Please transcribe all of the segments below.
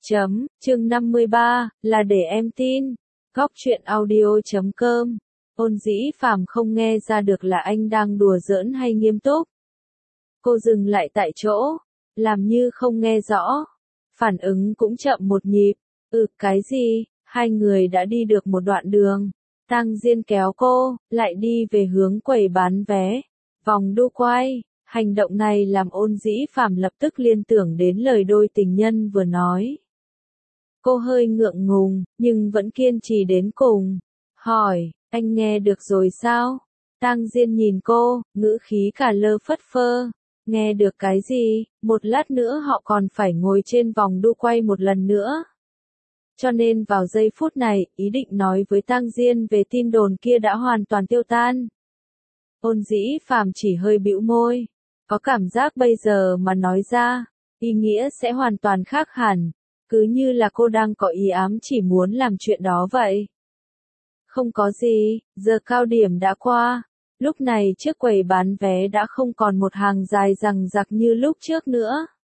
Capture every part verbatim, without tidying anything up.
Chấm, chương năm mươi ba, là để em tin. Góc truyện audio chấm com. Ôn Dĩ Phàm không nghe ra được là anh đang đùa giỡn hay nghiêm túc. Cô dừng lại tại chỗ, làm như không nghe rõ. Phản ứng cũng chậm một nhịp. Ừ, cái gì? Hai người đã đi được một đoạn đường. Tang Diên kéo cô, lại đi về hướng quầy bán vé. Vòng đu quay. Hành động này làm Ôn Dĩ Phàm lập tức liên tưởng đến lời đôi tình nhân vừa nói. Cô hơi ngượng ngùng, nhưng vẫn kiên trì đến cùng. Hỏi, anh nghe được rồi sao? Tang Diên nhìn cô, ngữ khí cả lơ phất phơ. Nghe được cái gì? Một lát nữa họ còn phải ngồi trên vòng đu quay một lần nữa. Cho nên vào giây phút này, ý định nói với Tang Diên về tin đồn kia đã hoàn toàn tiêu tan. Ôn Dĩ Phàm chỉ hơi bĩu môi. Có cảm giác bây giờ mà nói ra, ý nghĩa sẽ hoàn toàn khác hẳn. Cứ như là cô đang có ý ám chỉ muốn làm chuyện đó vậy. Không có gì, giờ cao điểm đã qua. Lúc này trước quầy bán vé đã không còn một hàng dài dằng dặc như lúc trước nữa.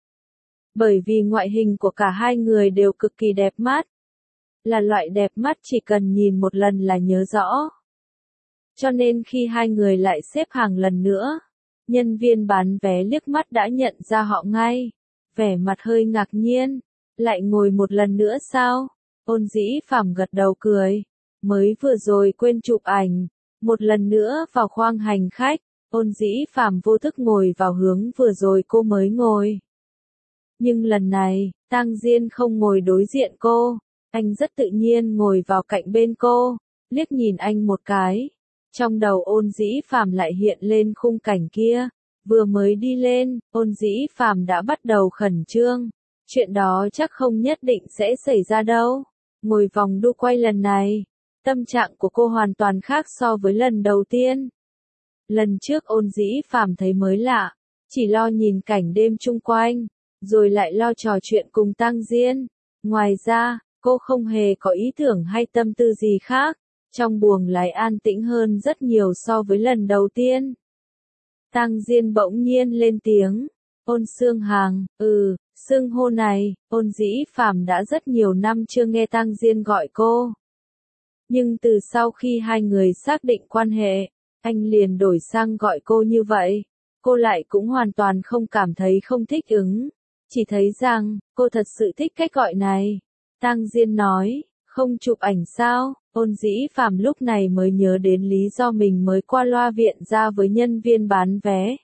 Bởi vì ngoại hình của cả hai người đều cực kỳ đẹp mắt. Là loại đẹp mắt chỉ cần nhìn một lần là nhớ rõ. Cho nên khi hai người lại xếp hàng lần nữa, nhân viên bán vé liếc mắt đã nhận ra họ ngay. Vẻ mặt hơi ngạc nhiên. Lại ngồi một lần nữa sao? Ôn Dĩ Phàm gật đầu cười. Mới vừa rồi quên chụp ảnh. Một lần nữa vào khoang hành khách. Ôn Dĩ Phàm vô thức ngồi vào hướng vừa rồi cô mới ngồi. Nhưng lần này, Tang Diên không ngồi đối diện cô. Anh rất tự nhiên ngồi vào cạnh bên cô. Liếc nhìn anh một cái. Trong đầu Ôn Dĩ Phàm lại hiện lên khung cảnh kia. Vừa mới đi lên, Ôn Dĩ Phàm đã bắt đầu khẩn trương. Chuyện đó chắc không nhất định sẽ xảy ra đâu. Ngồi vòng đu quay lần này, tâm trạng của cô hoàn toàn khác so với lần đầu tiên. Lần trước Ôn Dĩ Phàm thấy mới lạ, chỉ lo nhìn cảnh đêm chung quanh, rồi lại lo trò chuyện cùng Tang Diên. Ngoài ra, cô không hề có ý tưởng hay tâm tư gì khác. Trong buồng lái an tĩnh hơn rất nhiều so với lần đầu tiên. Tang Diên bỗng nhiên lên tiếng. Ôn Xương Hàng, ừ, xưng hô này, Ôn Dĩ Phàm đã rất nhiều năm chưa nghe Tang Diên gọi cô. Nhưng từ sau khi hai người xác định quan hệ, anh liền đổi sang gọi cô như vậy. Cô lại cũng hoàn toàn không cảm thấy không thích ứng. Chỉ thấy rằng, cô thật sự thích cách gọi này. Tang Diên nói, không chụp ảnh sao? Ôn Dĩ Phàm lúc này mới nhớ đến lý do mình mới qua loa viện ra với nhân viên bán vé.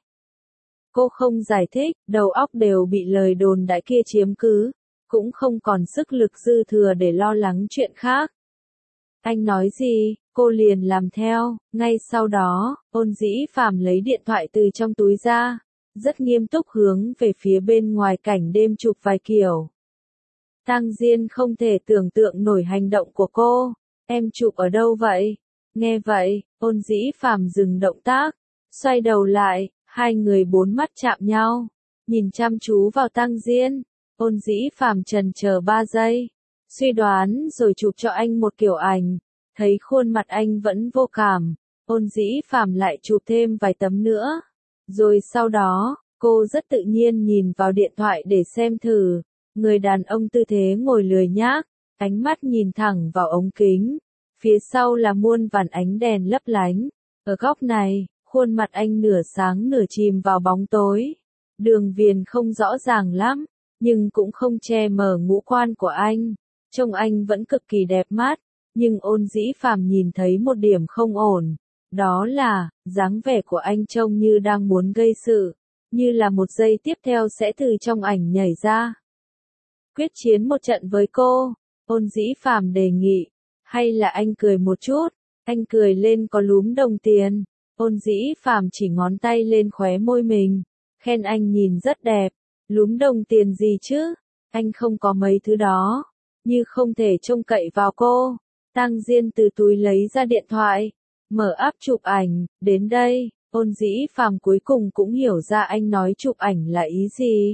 Cô không giải thích, đầu óc đều bị lời đồn đại kia chiếm cứ, cũng không còn sức lực dư thừa để lo lắng chuyện khác. Anh nói gì, cô liền làm theo. Ngay sau đó, Ôn Dĩ Phàm lấy điện thoại từ trong túi ra, rất nghiêm túc hướng về phía bên ngoài cảnh đêm chụp vài kiểu. Tang Diên không thể tưởng tượng nổi hành động của cô. Em chụp ở đâu vậy? Nghe vậy, Ôn Dĩ Phàm dừng động tác, xoay đầu lại. Hai người bốn mắt chạm nhau, nhìn chăm chú vào Tang Diên. Ôn Dĩ Phàm chần chờ ba giây, suy đoán rồi chụp cho anh một kiểu ảnh. Thấy khuôn mặt anh vẫn vô cảm, Ôn Dĩ Phàm lại chụp thêm vài tấm nữa. Rồi sau đó, cô rất tự nhiên nhìn vào điện thoại để xem thử. Người đàn ông tư thế ngồi lười nhác, ánh mắt nhìn thẳng vào ống kính. Phía sau là muôn vàn ánh đèn lấp lánh. Ở góc này, khuôn mặt anh nửa sáng nửa chìm vào bóng tối. Đường viền không rõ ràng lắm, nhưng cũng không che mờ ngũ quan của anh. Trông anh vẫn cực kỳ đẹp mắt, nhưng Ôn Dĩ Phàm nhìn thấy một điểm không ổn. Đó là, dáng vẻ của anh trông như đang muốn gây sự, như là một giây tiếp theo sẽ từ trong ảnh nhảy ra. Quyết chiến một trận với cô, Ôn Dĩ Phàm đề nghị. Hay là anh cười một chút, anh cười lên có lúm đồng tiền. Ôn Dĩ Phàm chỉ ngón tay lên khóe môi mình, khen anh nhìn rất đẹp. Lúm đồng tiền gì chứ? Anh không có mấy thứ đó, như không thể trông cậy vào cô. Tang Diên từ túi lấy ra điện thoại, mở app chụp ảnh. Đến đây, Ôn Dĩ Phàm cuối cùng cũng hiểu ra anh nói chụp ảnh là ý gì.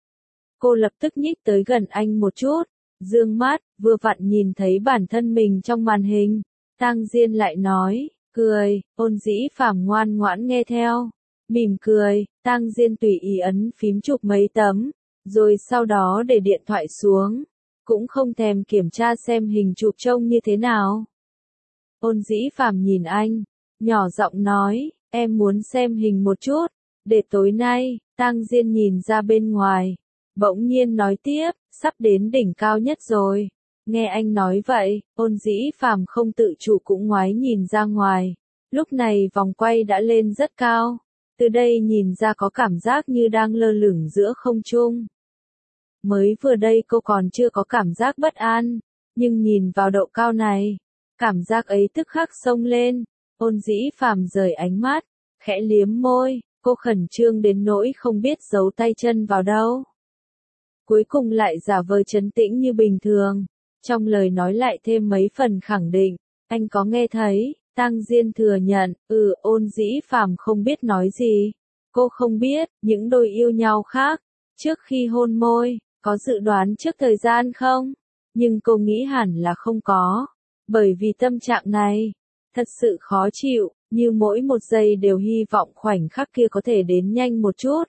Cô lập tức nhích tới gần anh một chút, dương mắt, vừa vặn nhìn thấy bản thân mình trong màn hình. Tang Diên lại nói, cười. Ôn Dĩ Phàm ngoan ngoãn nghe theo, mỉm cười. Tang Diên tùy ý ấn phím chụp mấy tấm, rồi sau đó để điện thoại xuống. cũng không thèm kiểm tra xem hình chụp trông như thế nào. Ôn Dĩ Phàm nhìn anh, nhỏ giọng nói, em muốn xem hình một chút, để tối nay. Tang Diên nhìn ra bên ngoài, bỗng nhiên nói tiếp, sắp đến đỉnh cao nhất rồi. Nghe anh nói vậy, Ôn Dĩ Phàm không tự chủ cũng ngoái nhìn ra ngoài. Lúc này vòng quay đã lên rất cao, từ đây nhìn ra có cảm giác như đang lơ lửng giữa không trung. Mới vừa đây cô còn chưa có cảm giác bất an, nhưng nhìn vào độ cao này, cảm giác ấy tức khắc xông lên. Ôn Dĩ Phàm rời ánh mắt, khẽ liếm môi, cô khẩn trương đến nỗi không biết giấu tay chân vào đâu. Cuối cùng lại giả vờ trấn tĩnh như bình thường, trong lời nói lại thêm mấy phần khẳng định, anh có nghe thấy. Tang Diên thừa nhận, ừ. Ôn Dĩ Phàm không biết nói gì. Cô không biết, những đôi yêu nhau khác, trước khi hôn môi, có dự đoán trước thời gian không? Nhưng cô nghĩ hẳn là không có, bởi vì tâm trạng này, thật sự khó chịu, như mỗi một giây đều hy vọng khoảnh khắc kia có thể đến nhanh một chút.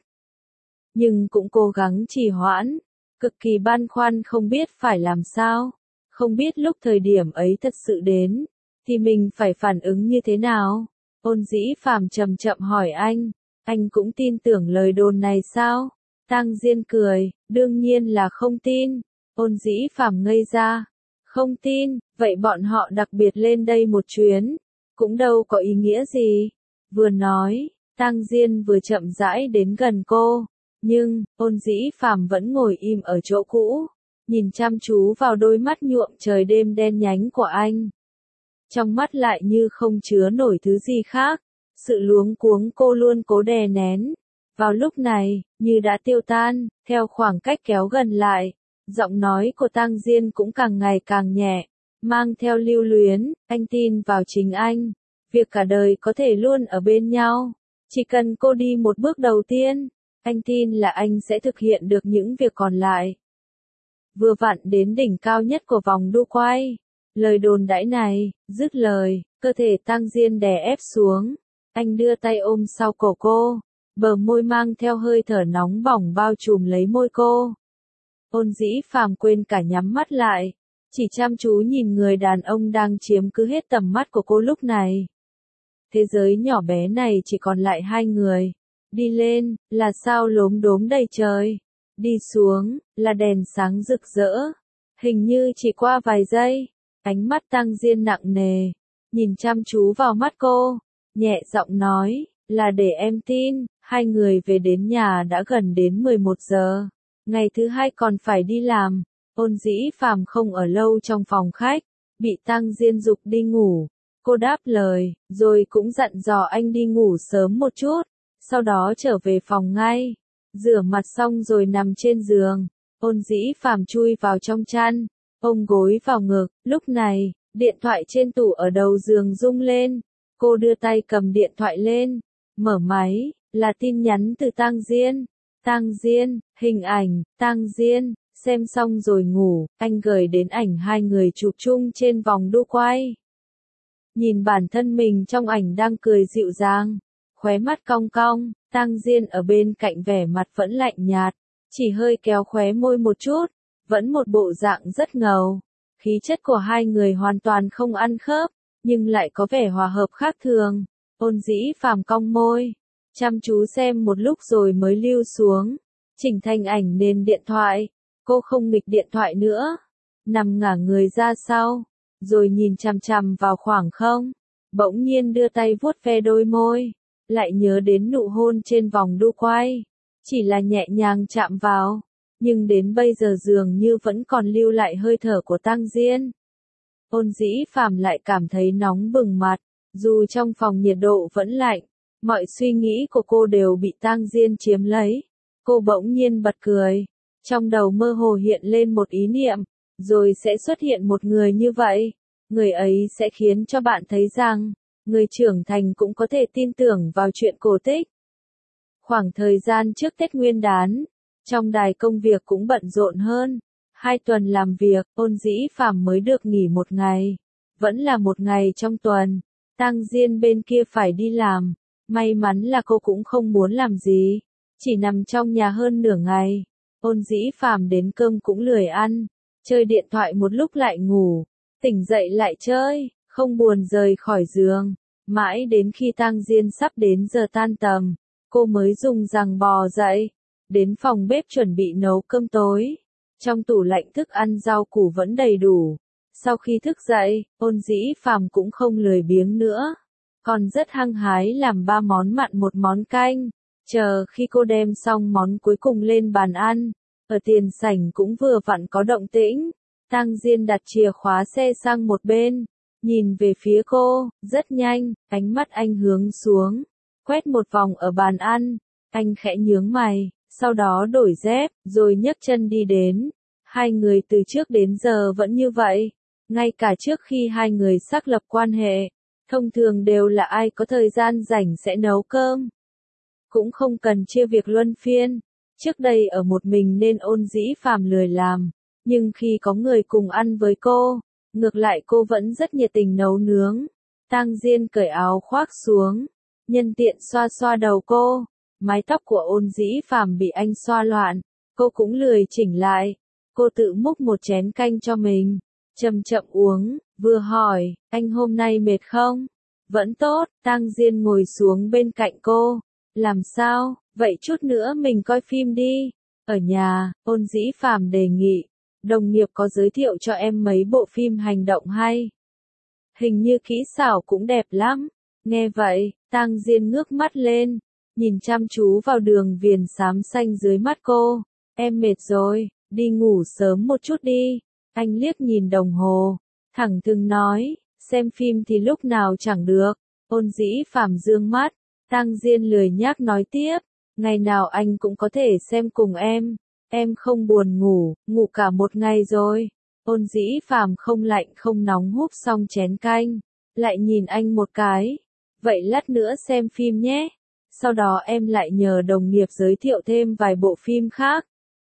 Nhưng cũng cố gắng trì hoãn, cực kỳ băn khoăn không biết phải làm sao, không biết lúc thời điểm ấy thật sự đến, thì mình phải phản ứng như thế nào? Ôn Dĩ Phàm chậm chậm hỏi anh, anh cũng tin tưởng lời đồn này sao? Tang Diên cười, đương nhiên là không tin. Ôn Dĩ Phàm ngây ra, không tin, vậy bọn họ đặc biệt lên đây một chuyến, cũng đâu có ý nghĩa gì. Vừa nói, Tang Diên vừa chậm rãi đến gần cô, nhưng, Ôn Dĩ Phàm vẫn ngồi im ở chỗ cũ, nhìn chăm chú vào đôi mắt nhuộm trời đêm đen nhánh của anh. Trong mắt lại như không chứa nổi thứ gì khác, sự luống cuống cô luôn cố đè nén. Vào lúc này, như đã tiêu tan, theo khoảng cách kéo gần lại, giọng nói của Tang Diên cũng càng ngày càng nhẹ, mang theo lưu luyến, anh tin vào chính anh, việc cả đời có thể luôn ở bên nhau, chỉ cần cô đi một bước đầu tiên, anh tin là anh sẽ thực hiện được những việc còn lại. Vừa vặn đến đỉnh cao nhất của vòng đu quay. Lời đồn đãi này, dứt lời, cơ thể Tang Diên đè ép xuống, anh đưa tay ôm sau cổ cô, bờ môi mang theo hơi thở nóng bỏng bao trùm lấy môi cô. Ôn Dĩ Phàm quên cả nhắm mắt lại, chỉ chăm chú nhìn người đàn ông đang chiếm cứ hết tầm mắt của cô lúc này. Thế giới nhỏ bé này chỉ còn lại hai người, đi lên, là sao lốm đốm đầy trời, đi xuống, là đèn sáng rực rỡ, hình như chỉ qua vài giây. Ánh mắt Tang Diên nặng nề, nhìn chăm chú vào mắt cô, nhẹ giọng nói, là để em tin. Hai người về đến nhà đã gần đến mười một giờ, ngày thứ hai còn phải đi làm. Ôn Dĩ Phàm không ở lâu trong phòng khách, bị Tang Diên giục đi ngủ. Cô đáp lời, rồi cũng dặn dò anh đi ngủ sớm một chút, sau đó trở về phòng ngay. Rửa mặt xong rồi nằm trên giường, Ôn Dĩ Phàm chui vào trong chăn, ôm gối vào ngực. Lúc này, điện thoại trên tủ ở đầu giường rung lên. Cô đưa tay cầm điện thoại lên, mở máy, là tin nhắn từ Tang Diên. Tang Diên, hình ảnh, Tang Diên, xem xong rồi ngủ, anh gửi đến ảnh hai người chụp chung trên vòng đu quay. Nhìn bản thân mình trong ảnh đang cười dịu dàng, khóe mắt cong cong, Tang Diên ở bên cạnh vẻ mặt vẫn lạnh nhạt, chỉ hơi kéo khóe môi một chút, vẫn một bộ dạng rất ngầu. Khí chất của hai người hoàn toàn không ăn khớp, nhưng lại có vẻ hòa hợp khác thường. Ôn Dĩ Phàm cong môi, chăm chú xem một lúc rồi mới lưu xuống, chỉnh thành ảnh nền điện thoại. Cô không nghịch điện thoại nữa, nằm ngả người ra sau, rồi nhìn chằm chằm vào khoảng không, bỗng nhiên đưa tay vuốt ve đôi môi, lại nhớ đến nụ hôn trên vòng đu quay, chỉ là nhẹ nhàng chạm vào, nhưng đến bây giờ dường như vẫn còn lưu lại hơi thở của Tang Diên. Ôn Dĩ Phàm lại cảm thấy nóng bừng mặt, dù trong phòng nhiệt độ vẫn lạnh, mọi suy nghĩ của cô đều bị Tang Diên chiếm lấy. Cô bỗng nhiên bật cười, trong đầu mơ hồ hiện lên một ý niệm, rồi sẽ xuất hiện một người như vậy, người ấy sẽ khiến cho bạn thấy rằng, người trưởng thành cũng có thể tin tưởng vào chuyện cổ tích. Khoảng thời gian trước Tết Nguyên đán, trong đài công việc cũng bận rộn hơn. Hai tuần làm việc, Ôn Dĩ Phàm mới được nghỉ một ngày. Vẫn là một ngày trong tuần, Tang Diên bên kia phải đi làm. May mắn là cô cũng không muốn làm gì, chỉ nằm trong nhà hơn nửa ngày. Ôn Dĩ Phàm đến cơm cũng lười ăn, chơi điện thoại một lúc lại ngủ, tỉnh dậy lại chơi, không buồn rời khỏi giường. Mãi đến khi tang diên sắp đến giờ tan tầm, cô mới dùng giằng bò dậy, đến phòng bếp chuẩn bị nấu cơm tối. Trong tủ lạnh thức ăn rau củ vẫn đầy đủ. Sau khi thức dậy, Ôn Dĩ Phàm cũng không lười biếng nữa, còn rất hăng hái làm ba món mặn một món canh. Chờ khi cô đem xong món cuối cùng lên bàn ăn, ở tiền sảnh cũng vừa vặn có động tĩnh. Tang Diên đặt chìa khóa xe sang một bên, nhìn về phía cô, rất nhanh, ánh mắt anh hướng xuống, quét một vòng ở bàn ăn, anh khẽ nhướng mày, sau đó đổi dép, rồi nhấc chân đi đến. Hai người từ trước đến giờ vẫn như vậy, ngay cả trước khi hai người xác lập quan hệ, thông thường đều là ai có thời gian rảnh sẽ nấu cơm. Cũng không cần chia việc luân phiên, trước đây ở một mình nên Ôn Dĩ Phàm lười làm, nhưng khi có người cùng ăn với cô, ngược lại cô vẫn rất nhiệt tình nấu nướng. Tang Diên cởi áo khoác xuống, nhân tiện xoa xoa đầu cô, mái tóc của Ôn Dĩ Phàm bị anh xoa loạn, cô cũng lười chỉnh lại. Cô tự múc một chén canh cho mình, chậm chậm uống, vừa hỏi, anh hôm nay mệt không? Vẫn tốt. Tang Diên ngồi xuống bên cạnh cô, làm sao, vậy chút nữa mình coi phim đi. Ở nhà, Ôn Dĩ Phàm đề nghị, đồng nghiệp có giới thiệu cho em mấy bộ phim hành động hay. Hình như kỹ xảo cũng đẹp lắm. Nghe vậy, Tang Diên ngước mắt lên, nhìn chăm chú vào đường viền xám xanh dưới mắt cô. Em mệt rồi, đi ngủ sớm một chút đi. Anh liếc nhìn đồng hồ, thẳng thừng nói, xem phim thì lúc nào chẳng được. Ôn Dĩ Phàm dương mắt, Tang Diên lười nhác nói tiếp, ngày nào anh cũng có thể xem cùng em. Em không buồn ngủ, ngủ cả một ngày rồi. Ôn Dĩ Phàm không lạnh không nóng húp xong chén canh, lại nhìn anh một cái. Vậy lát nữa xem phim nhé. Sau đó em lại nhờ đồng nghiệp giới thiệu thêm vài bộ phim khác.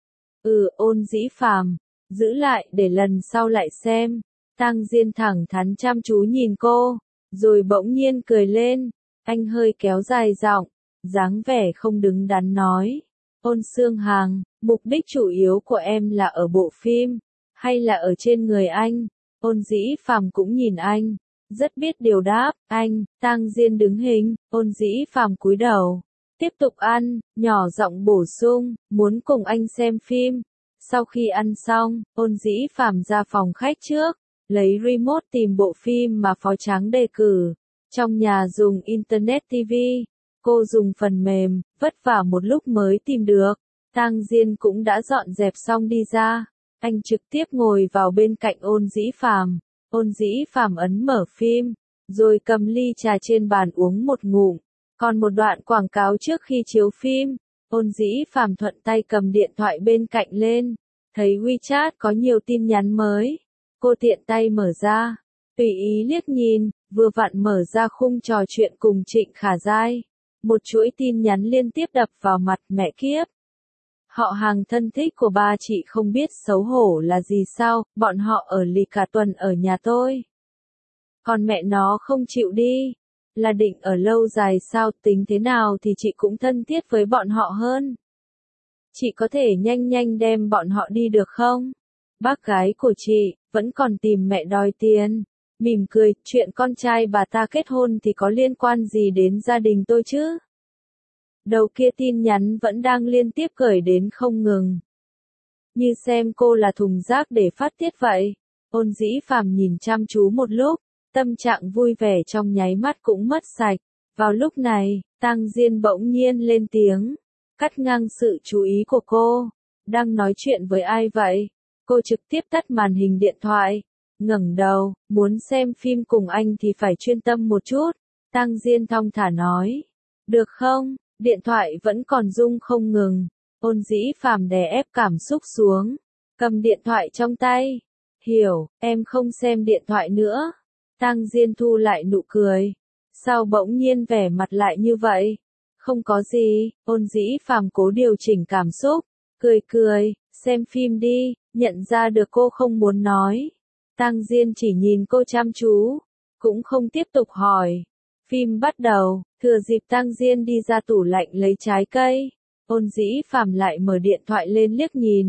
Ừ, Ôn Dĩ Phàm, giữ lại để lần sau lại xem. Tang Diên thẳng thắn chăm chú nhìn cô, rồi bỗng nhiên cười lên. Anh hơi kéo dài giọng, dáng vẻ không đứng đắn nói. Ôn Xương Hàng, mục đích chủ yếu của em là ở bộ phim, hay là ở trên người anh? Ôn Dĩ Phàm cũng nhìn anh, rất biết điều đáp, anh. Tang Diên đứng hình, Ôn Dĩ Phàm cúi đầu, tiếp tục ăn, nhỏ giọng bổ sung, muốn cùng anh xem phim. Sau khi ăn xong, Ôn Dĩ Phàm ra phòng khách trước, lấy remote tìm bộ phim mà Phó Tráng đề cử. Trong nhà dùng Internet ti vi, cô dùng phần mềm, vất vả một lúc mới tìm được. Tang Diên cũng đã dọn dẹp xong đi ra. Anh trực tiếp ngồi vào bên cạnh Ôn Dĩ Phàm. Ôn Dĩ Phàm ấn mở phim, rồi cầm ly trà trên bàn uống một ngụm. Còn một đoạn quảng cáo trước khi chiếu phim, Ôn Dĩ Phàm thuận tay cầm điện thoại bên cạnh lên, thấy WeChat có nhiều tin nhắn mới. Cô tiện tay mở ra, tùy ý liếc nhìn, vừa vặn mở ra khung trò chuyện cùng Trịnh Khả Giai. Một chuỗi tin nhắn liên tiếp đập vào mặt, mẹ kiếp. Họ hàng thân thích của ba chị không biết xấu hổ là gì sao, bọn họ ở lì cả tuần ở nhà tôi. Còn mẹ nó không chịu đi, là định ở lâu dài sao, tính thế nào thì chị cũng thân thiết với bọn họ hơn. Chị có thể nhanh nhanh đem bọn họ đi được không? Bác gái của chị, vẫn còn tìm mẹ đòi tiền. Mỉm cười, chuyện con trai bà ta kết hôn thì có liên quan gì đến gia đình tôi chứ? Đầu kia tin nhắn vẫn đang liên tiếp gửi đến không ngừng. Như xem cô là thùng rác để phát tiết vậy. Ôn Dĩ Phàm nhìn chăm chú một lúc, tâm trạng vui vẻ trong nháy mắt cũng mất sạch. Vào lúc này, Tang Diên bỗng nhiên lên tiếng, cắt ngang sự chú ý của cô. Đang nói chuyện với ai vậy? Cô trực tiếp tắt màn hình điện thoại, ngẩng đầu, muốn xem phim cùng anh thì phải chuyên tâm một chút. Tang Diên thong thả nói, được không? Điện thoại vẫn còn rung không ngừng. Ôn Dĩ Phàm đè ép cảm xúc xuống, cầm điện thoại trong tay. Hiểu, em không xem điện thoại nữa. Tang Diên thu lại nụ cười. Sao bỗng nhiên vẻ mặt lại như vậy? Không có gì. Ôn Dĩ Phàm cố điều chỉnh cảm xúc, cười cười, xem phim đi. Nhận ra được cô không muốn nói, Tang Diên chỉ nhìn cô chăm chú, cũng không tiếp tục hỏi. Phim bắt đầu, thừa dịp Tang Diên đi ra tủ lạnh lấy trái cây, Ôn Dĩ Phàm lại mở điện thoại lên liếc nhìn.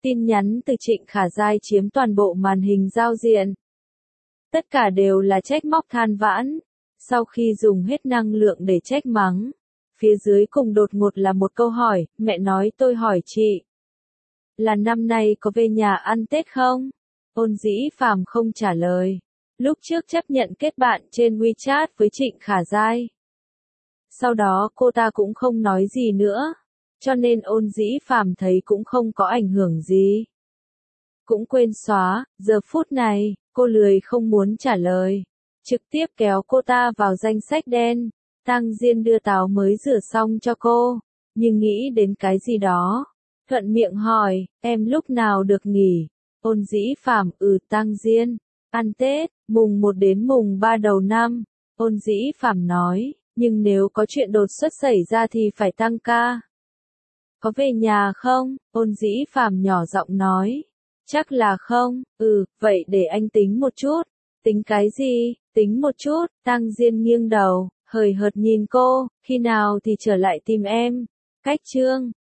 Tin nhắn từ Trịnh Khả Giai chiếm toàn bộ màn hình giao diện. Tất cả đều là trách móc than vãn. Sau khi dùng hết năng lượng để trách mắng, phía dưới cùng đột ngột là một câu hỏi, mẹ nói tôi hỏi chị. Là năm nay có về nhà ăn Tết không? Ôn Dĩ Phàm không trả lời. Lúc trước chấp nhận kết bạn trên WeChat với Trịnh Khả Giai. Sau đó cô ta cũng không nói gì nữa. Cho nên Ôn Dĩ Phàm thấy cũng không có ảnh hưởng gì. Cũng quên xóa, giờ phút này, cô lười không muốn trả lời. Trực tiếp kéo cô ta vào danh sách đen. Tang Diên đưa táo mới rửa xong cho cô. Nhưng nghĩ đến cái gì đó. Thuận miệng hỏi, em lúc nào được nghỉ? Ôn Dĩ Phàm ừ Tang Diên. Ăn Tết, mùng một đến mùng ba đầu năm. Ôn Dĩ Phàm nói, nhưng nếu có chuyện đột xuất xảy ra thì phải tăng ca. Có về nhà không? Ôn Dĩ Phàm nhỏ giọng nói. Chắc là không, ừ, vậy để anh tính một chút. Tính cái gì? Tính một chút, Tang Diên nghiêng đầu, hời hợt nhìn cô, khi nào thì trở lại tìm em. Cách chương